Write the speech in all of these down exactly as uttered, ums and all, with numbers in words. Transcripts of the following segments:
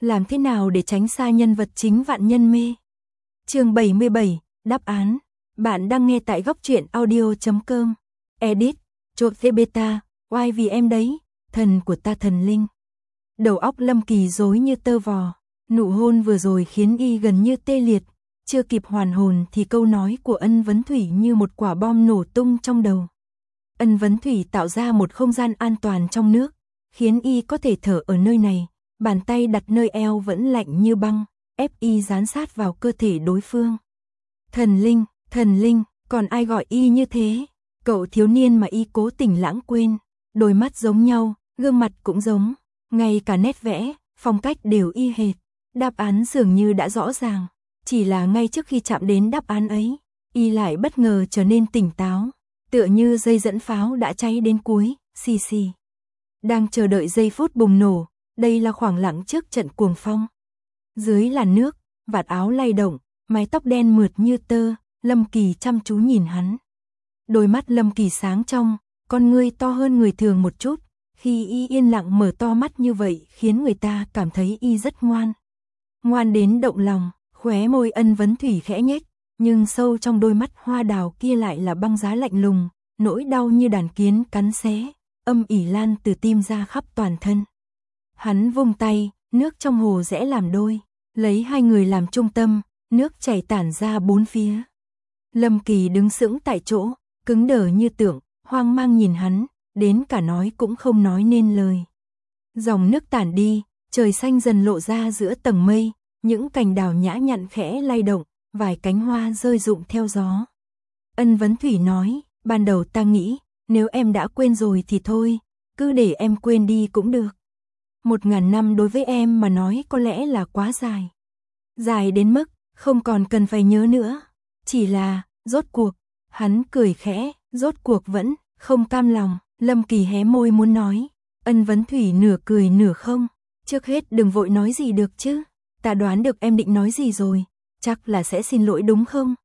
Làm thế nào để tránh xa nhân vật chính vạn nhân mê? Chương bảy mươi bảy, đáp án. Bạn đang nghe tại góc truyện audio chấm com. Edit, chột thế beta, oai vì em đấy, thần của ta thần linh. Đầu óc Lâm Kỳ rối như tơ vò, nụ hôn vừa rồi khiến y gần như tê liệt, chưa kịp hoàn hồn thì câu nói của Ân Vấn Thủy như một quả bom nổ tung trong đầu. Ân Vấn Thủy tạo ra một không gian an toàn trong nước, khiến y có thể thở ở nơi này, bàn tay đặt nơi eo vẫn lạnh như băng, ép y dán sát vào cơ thể đối phương. Thần linh, thần linh, còn ai gọi y như thế? Cậu thiếu niên mà y cố tình lãng quên, đôi mắt giống nhau, gương mặt cũng giống, ngay cả nét vẽ, phong cách đều y hệt. Đáp án dường như đã rõ ràng, chỉ là ngay trước khi chạm đến đáp án ấy, y lại bất ngờ trở nên tỉnh táo, tựa như dây dẫn pháo đã cháy đến cuối, xì xì. Đang chờ đợi giây phút bùng nổ, đây là khoảng lặng trước trận cuồng phong. Dưới làn nước, vạt áo lay động, mái tóc đen mượt như tơ, Lâm Kỳ chăm chú nhìn hắn. Đôi mắt Lâm Kỳ sáng trong, con ngươi to hơn người thường một chút, khi y yên lặng mở to mắt như vậy khiến người ta cảm thấy y rất ngoan. Ngoan đến động lòng, khóe môi Ân Vấn Thủy khẽ nhếch, nhưng sâu trong đôi mắt hoa đào kia lại là băng giá lạnh lùng, nỗi đau như đàn kiến cắn xé, âm ỉ lan từ tim ra khắp toàn thân. Hắn vung tay, nước trong hồ rẽ làm đôi, lấy hai người làm trung tâm, nước chảy tản ra bốn phía. Lâm Kỳ đứng sững tại chỗ, cứng đờ như tượng, hoang mang nhìn hắn, đến cả nói cũng không nói nên lời. Dòng nước tản đi, trời xanh dần lộ ra giữa tầng mây, những cành đào nhã nhặn khẽ lay động, vài cánh hoa rơi rụng theo gió. Ân Vấn Thủy nói, ban đầu ta nghĩ, nếu em đã quên rồi thì thôi, cứ để em quên đi cũng được. Một ngàn năm đối với em mà nói có lẽ là quá dài. Dài đến mức, không còn cần phải nhớ nữa. Chỉ là, rốt cuộc, hắn cười khẽ, rốt cuộc vẫn, không cam lòng. Lâm Kỳ hé môi muốn nói. Ân Vấn Thủy nửa cười nửa không. Trước hết đừng vội nói gì được chứ. Ta đoán được em định nói gì rồi. Chắc là sẽ xin lỗi đúng không?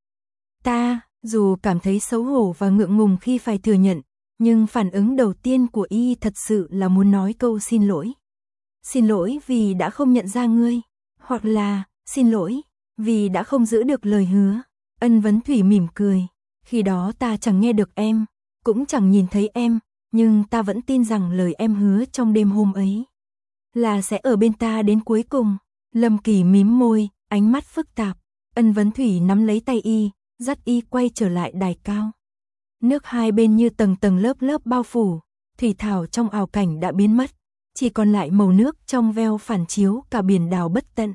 Ta, dù cảm thấy xấu hổ và ngượng ngùng khi phải thừa nhận, nhưng phản ứng đầu tiên của y thật sự là muốn nói câu xin lỗi. Xin lỗi vì đã không nhận ra ngươi, hoặc là, xin lỗi, vì đã không giữ được lời hứa. Ân Vấn Thủy mỉm cười, khi đó ta chẳng nghe được em, cũng chẳng nhìn thấy em, nhưng ta vẫn tin rằng lời em hứa trong đêm hôm ấy là sẽ ở bên ta đến cuối cùng. Lâm Kỳ mím môi, ánh mắt phức tạp. Ân Vấn Thủy nắm lấy tay y, dắt y quay trở lại đài cao. Nước hai bên như tầng tầng lớp lớp bao phủ, thủy thảo trong ảo cảnh đã biến mất, chỉ còn lại màu nước trong veo phản chiếu cả biển đảo bất tận.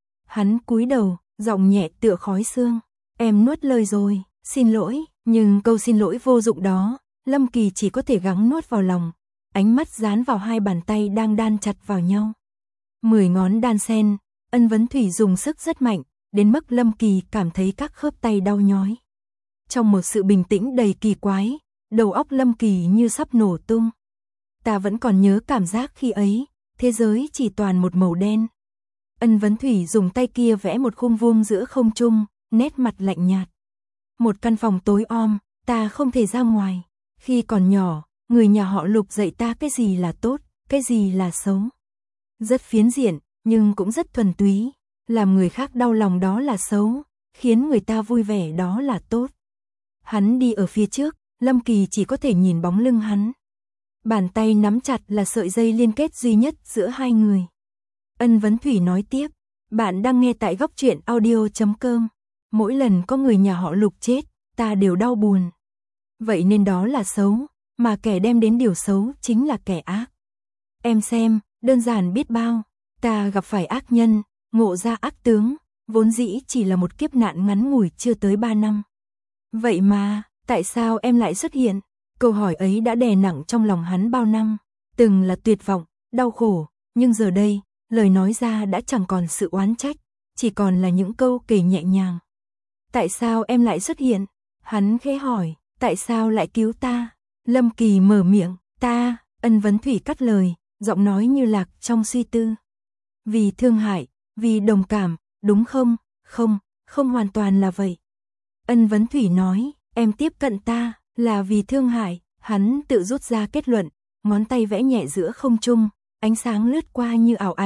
Hắn cúi đầu, giọng nhẹ tựa khói sương, em nuốt lời rồi, xin lỗi, nhưng câu xin lỗi vô dụng đó, Lâm Kỳ chỉ có thể gắng nuốt vào lòng, ánh mắt dán vào hai bàn tay đang đan chặt vào nhau. Mười ngón đan xen, Ân Vấn Thủy dùng sức rất mạnh, đến mức Lâm Kỳ cảm thấy các khớp tay đau nhói. Trong một sự bình tĩnh đầy kỳ quái, đầu óc Lâm Kỳ như sắp nổ tung. Ta vẫn còn nhớ cảm giác khi ấy, thế giới chỉ toàn một màu đen. Ân Vấn Thủy dùng tay kia vẽ một khung vuông giữa không trung, nét mặt lạnh nhạt. Một căn phòng tối om, ta không thể ra ngoài. Khi còn nhỏ, người nhà họ Lục dạy ta cái gì là tốt, cái gì là xấu. Rất phiến diện, nhưng cũng rất thuần túy. Làm người khác đau lòng đó là xấu, khiến người ta vui vẻ đó là tốt. Hắn đi ở phía trước, Lâm Kỳ chỉ có thể nhìn bóng lưng hắn. Bàn tay nắm chặt là sợi dây liên kết duy nhất giữa hai người. Ân Vấn Thủy nói tiếp, bạn đang nghe tại góc truyện audio chấm com. Mỗi lần có người nhà họ Lục chết, ta đều đau buồn. Vậy nên đó là xấu, mà kẻ đem đến điều xấu chính là kẻ ác. Em xem, đơn giản biết bao, ta gặp phải ác nhân, ngộ ra ác tướng, vốn dĩ chỉ là một kiếp nạn ngắn ngủi chưa tới ba năm. Vậy mà, tại sao em lại xuất hiện? Câu hỏi ấy đã đè nặng trong lòng hắn bao năm, từng là tuyệt vọng, đau khổ, nhưng giờ đây, lời nói ra đã chẳng còn sự oán trách, chỉ còn là những câu kể nhẹ nhàng. Tại sao em lại xuất hiện? Hắn khẽ hỏi, tại sao lại cứu ta? Lâm Kỳ mở miệng, ta, Ân Vấn Thủy cắt lời, giọng nói như lạc trong suy tư. Vì thương hại, vì đồng cảm, đúng không? Không, không hoàn toàn là vậy. Ân Vấn Thủy nói, em tiếp cận ta, là vì thương hại. Hắn tự rút ra kết luận, ngón tay vẽ nhẹ giữa không trung, ánh sáng lướt qua như ảo ảnh,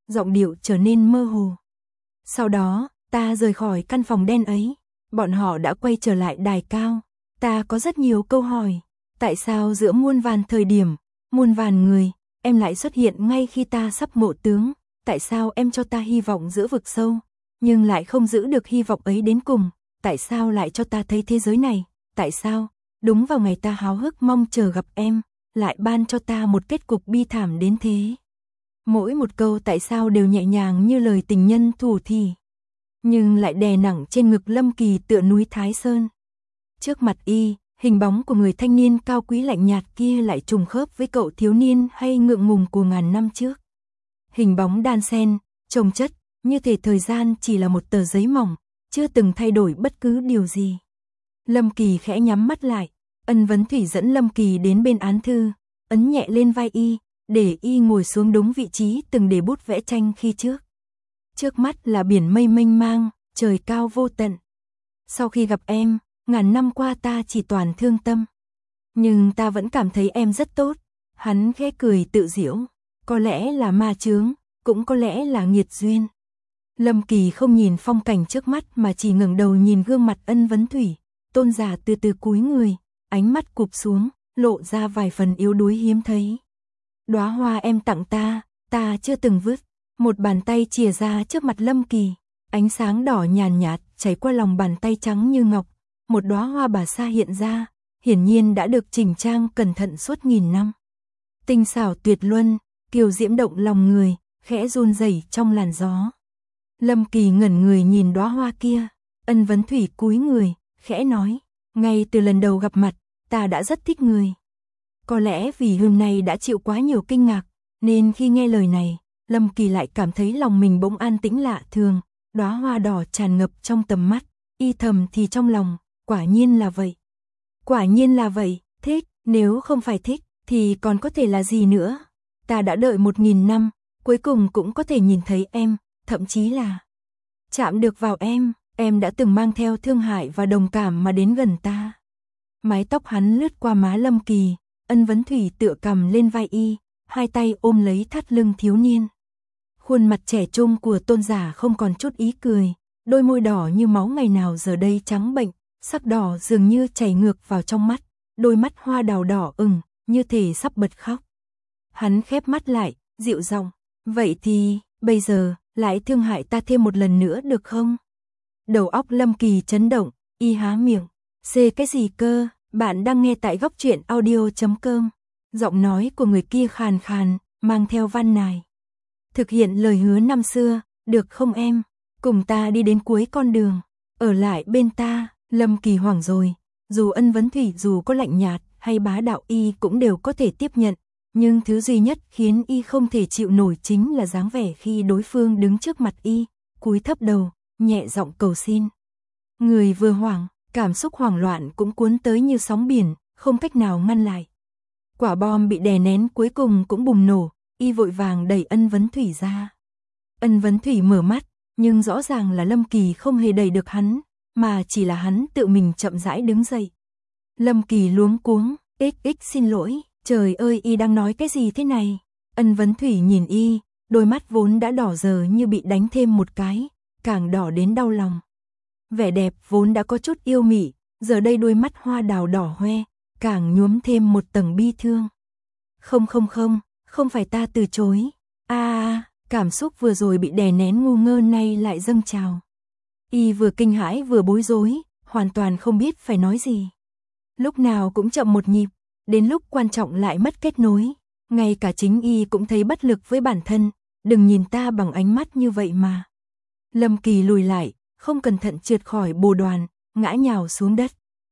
giọng điệu trở nên mơ hồ. Sau đó, ta rời khỏi căn phòng đen ấy, bọn họ đã quay trở lại đài cao. Ta có rất nhiều câu hỏi, tại sao giữa muôn vàn thời điểm, muôn vàn người, em lại xuất hiện ngay khi ta sắp ngộ tướng, tại sao em cho ta hy vọng giữa vực sâu, nhưng lại không giữ được hy vọng ấy đến cùng, tại sao lại cho ta thấy thế giới này, tại sao, đúng vào ngày ta háo hức mong chờ gặp em, lại ban cho ta một kết cục bi thảm đến thế. Mỗi một câu tại sao đều nhẹ nhàng như lời tình nhân thủ thỉ, nhưng lại đè nặng trên ngực Lâm Kỳ tựa núi Thái Sơn. Trước mặt y, hình bóng của người thanh niên cao quý lạnh nhạt kia lại trùng khớp với cậu thiếu niên hay ngượng ngùng của ngàn năm trước. Hình bóng đan xen, chồng chất, như thể thời gian chỉ là một tờ giấy mỏng, chưa từng thay đổi bất cứ điều gì. Lâm Kỳ khẽ nhắm mắt lại, Ân Vấn Thủy dẫn Lâm Kỳ đến bên án thư, ấn nhẹ lên vai y, để y ngồi xuống đúng vị trí từng để bút vẽ tranh khi trước. Trước mắt là biển mây mênh mang, trời cao vô tận. Sau khi gặp em, ngàn năm qua ta chỉ toàn thương tâm. Nhưng ta vẫn cảm thấy em rất tốt. Hắn khẽ cười tự giễu. Có lẽ là ma chướng, cũng có lẽ là nghiệt duyên. Lâm Kỳ không nhìn phong cảnh trước mắt mà chỉ ngẩng đầu nhìn gương mặt Ân Vấn Thủy. Tôn giả từ từ cúi người, ánh mắt cụp xuống, lộ ra vài phần yếu đuối hiếm thấy. Đóa hoa em tặng ta, ta chưa từng vứt. Một bàn tay chìa ra trước mặt Lâm Kỳ, ánh sáng đỏ nhàn nhạt chảy qua lòng bàn tay trắng như ngọc, một đóa hoa bà sa hiện ra, hiển nhiên đã được chỉnh trang cẩn thận suốt nghìn năm. Tinh xảo tuyệt luân, kiều diễm động lòng người, khẽ run rẩy trong làn gió. Lâm Kỳ ngẩn người nhìn đóa hoa kia, Ân Vấn Thủy cúi người, khẽ nói, ngay từ lần đầu gặp mặt, ta đã rất thích người. Có lẽ vì hôm nay đã chịu quá nhiều kinh ngạc, nên khi nghe lời này, Lâm Kỳ lại cảm thấy lòng mình bỗng an tĩnh lạ thường, đóa hoa đỏ tràn ngập trong tầm mắt, y thầm thì trong lòng, quả nhiên là vậy. Quả nhiên là vậy, thích, nếu không phải thích, thì còn có thể là gì nữa. Ta đã đợi một nghìn năm, cuối cùng cũng có thể nhìn thấy em, thậm chí là chạm được vào em, em đã từng mang theo thương hại và đồng cảm mà đến gần ta. Mái tóc hắn lướt qua má Lâm Kỳ, Ân Vấn Thủy tựa cằm lên vai y, hai tay ôm lấy thắt lưng thiếu niên. Khuôn mặt trẻ trung của tôn giả không còn chút ý cười, đôi môi đỏ như máu ngày nào giờ đây trắng bệnh, sắc đỏ dường như chảy ngược vào trong mắt, đôi mắt hoa đào đỏ ửng, như thể sắp bật khóc. Hắn khép mắt lại, dịu giọng, vậy thì, bây giờ, lại thương hại ta thêm một lần nữa được không? Đầu óc Lâm Kỳ chấn động, y há miệng, xê cái gì cơ, bạn đang nghe tại góc truyện audio chấm com. Giọng nói của người kia khàn khàn, mang theo van nài. Thực hiện lời hứa năm xưa, được không em? Cùng ta đi đến cuối con đường, ở lại bên ta. Lâm Kỳ hoảng rồi, dù Ân Vấn Thủy dù có lạnh nhạt hay bá đạo y cũng đều có thể tiếp nhận, nhưng thứ duy nhất khiến y không thể chịu nổi chính là dáng vẻ khi đối phương đứng trước mặt y, cúi thấp đầu, nhẹ giọng cầu xin. Người vừa hoảng, cảm xúc hoảng loạn cũng cuốn tới như sóng biển, không cách nào ngăn lại. Quả bom bị đè nén cuối cùng cũng bùng nổ, y vội vàng đẩy Ân Vấn Thủy ra. Ân Vấn Thủy mở mắt, nhưng rõ ràng là Lâm Kỳ không hề đẩy được hắn, mà chỉ là hắn tự mình chậm rãi đứng dậy. Lâm Kỳ luống cuống, ích ích xin lỗi, trời ơi y đang nói cái gì thế này? Ân Vấn Thủy nhìn y, đôi mắt vốn đã đỏ giờ như bị đánh thêm một cái, càng đỏ đến đau lòng. Vẻ đẹp vốn đã có chút yêu mị, giờ đây đôi mắt hoa đào đỏ hoe, càng nhuốm thêm một tầng bi thương. Không không không, không phải ta từ chối. A à, cảm xúc vừa rồi bị đè nén ngu ngơ nay lại dâng trào. Y vừa kinh hãi vừa bối rối, hoàn toàn không biết phải nói gì. Lúc nào cũng chậm một nhịp, đến lúc quan trọng lại mất kết nối. Ngay cả chính y cũng thấy bất lực với bản thân, đừng nhìn ta bằng ánh mắt như vậy mà. Lâm Kỳ lùi lại, không cẩn thận trượt khỏi bồ đoàn, ngã nhào xuống đất.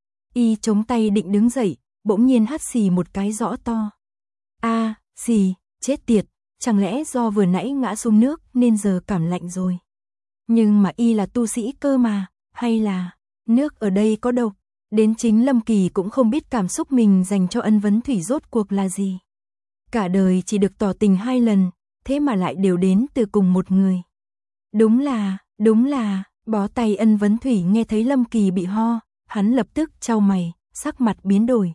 Y chống tay định đứng dậy, bỗng nhiên hắt xì một cái rõ to. A, à, xì, chết tiệt, chẳng lẽ do vừa nãy ngã xuống nước nên giờ cảm lạnh rồi. Nhưng mà y là tu sĩ cơ mà, hay là nước ở đây có độc. Đến chính Lâm Kỳ cũng không biết cảm xúc mình dành cho Ân Vấn Thủy rốt cuộc là gì. Cả đời chỉ được tỏ tình hai lần, thế mà lại đều đến từ cùng một người. Đúng là, đúng là, bó tay Ân Vấn Thủy nghe thấy Lâm Kỳ bị ho, hắn lập tức chau mày, sắc mặt biến đổi.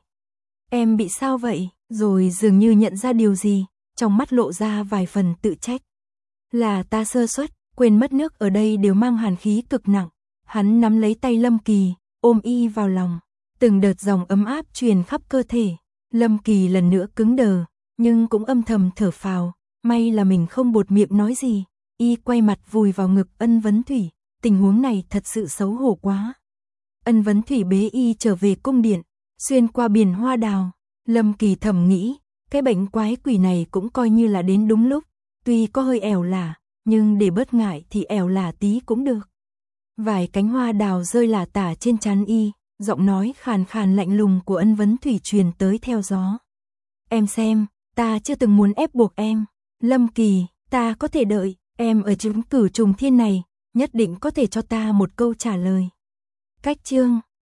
Em bị sao vậy? Rồi dường như nhận ra điều gì, trong mắt lộ ra vài phần tự trách. Là ta sơ suất, quên mất nước ở đây đều mang hàn khí cực nặng. Hắn nắm lấy tay Lâm Kỳ, ôm y vào lòng. Từng đợt dòng ấm áp truyền khắp cơ thể. Lâm Kỳ lần nữa cứng đờ, nhưng cũng âm thầm thở phào. May là mình không buột miệng nói gì. Y quay mặt vùi vào ngực Ân Vấn Thủy. Tình huống này thật sự xấu hổ quá. Ân Vấn Thủy bế y trở về cung điện, xuyên qua biển hoa đào. Lâm Kỳ thầm nghĩ, cái bệnh quái quỷ này cũng coi như là đến đúng lúc. Tuy có hơi ẻo lả, nhưng để bớt ngại thì ẻo lả tí cũng được. Vài cánh hoa đào rơi lả tả trên trán y, giọng nói khàn khàn lạnh lùng của Ân Vấn Thủy truyền tới theo gió. Em xem, ta chưa từng muốn ép buộc em. Lâm Kỳ, ta có thể đợi, em ở chứng cử trùng thiên này, nhất định có thể cho ta một câu trả lời. Cách chương